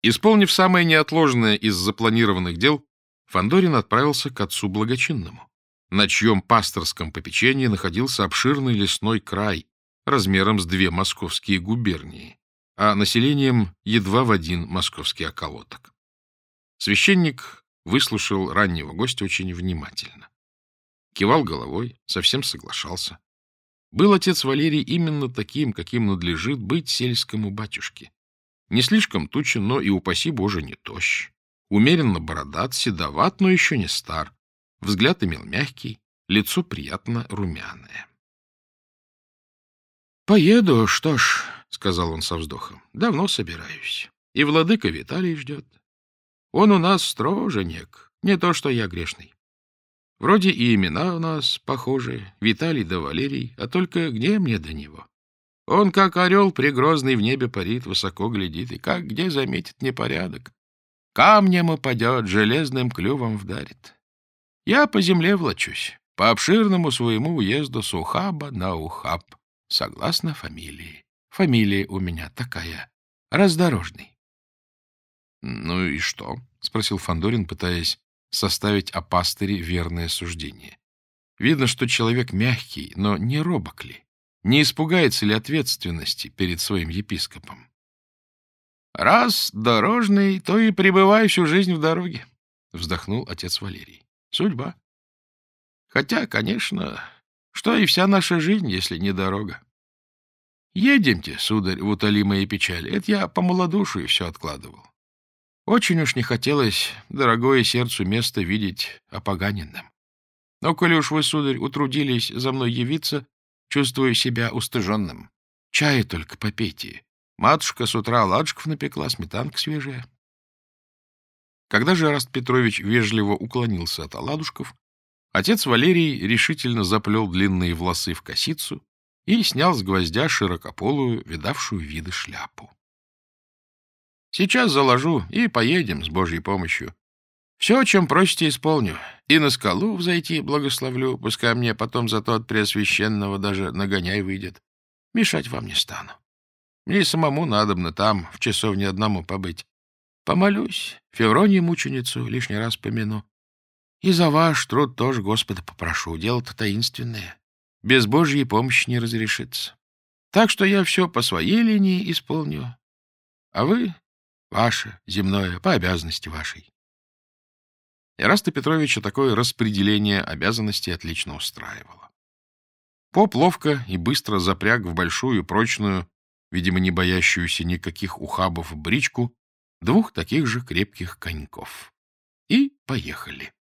Исполнив самое неотложное из запланированных дел, Фандорин отправился к отцу Благочинному, на чьем пасторском попечении находился обширный лесной край размером с 2 московские губернии, а населением едва в 1 московский околоток. Священник выслушал раннего гостя очень внимательно. Кивал головой, совсем соглашался. Был отец Валерий именно таким, каким надлежит быть сельскому батюшке. Не слишком тучен, но и, упаси Боже, не тощ. Умеренно бородат, седоват, но еще не стар. Взгляд имел мягкий, лицо приятно румяное. — Поеду, что ж, — сказал он со вздохом, — давно собираюсь. И владыка Виталий ждет. Он у нас строженек, не то что я грешный. Вроде и имена у нас похожи, Виталий да Валерий, а только где мне до него? Он, как орел пригрозный, в небе парит, высоко глядит, и как где заметит непорядок. Камнем упадет, железным клювом вдарит. Я по земле влачусь, по обширному своему уезду с ухаба на ухаб, согласно фамилии. Фамилия у меня такая — Раздорожный. — Ну и что? — спросил Фандорин, пытаясь составить о пастыре верное суждение. Видно, что человек мягкий, но не робок ли? Не испугается ли ответственности перед своим епископом? — Раз дорожный, то и пребывай всю жизнь в дороге, — вздохнул отец Валерий. — Судьба. Хотя, конечно, что и вся наша жизнь, если не дорога. Едемте, сударь, в утолимые печали. Это я по малодушию все откладывал. Очень уж не хотелось дорогое сердцу место видеть опоганенным. Но, коли уж вы, сударь, утрудились за мной явиться, чувствую себя устыженным. Чая только попейте. Матушка с утра оладушков напекла, сметанка свежая. Когда же Эраст Петрович вежливо уклонился от оладушков, отец Валерий решительно заплел длинные волосы в косицу и снял с гвоздя широкополую, видавшую виды шляпу. Сейчас заложу и поедем с Божьей помощью. Все, о чем просите, исполню. И на скалу взойти благословлю, пускай мне потом зато от Преосвященного даже нагоняй выйдет. Мешать вам не стану. Мне и самому надобно там в часовне одному побыть. Помолюсь, Февронию мученицу лишний раз помяну. И за ваш труд тоже Господа попрошу. Дело-то таинственное. Без Божьей помощи не разрешится. Так что я все по своей линии исполню. А вы — ваше, земное, по обязанности вашей. Эраста Петровича такое распределение обязанностей отлично устраивало. Поп ловко и быстро запряг в большую, прочную, видимо, не боящуюся никаких ухабов бричку, 2 таких же крепких коньков. И поехали.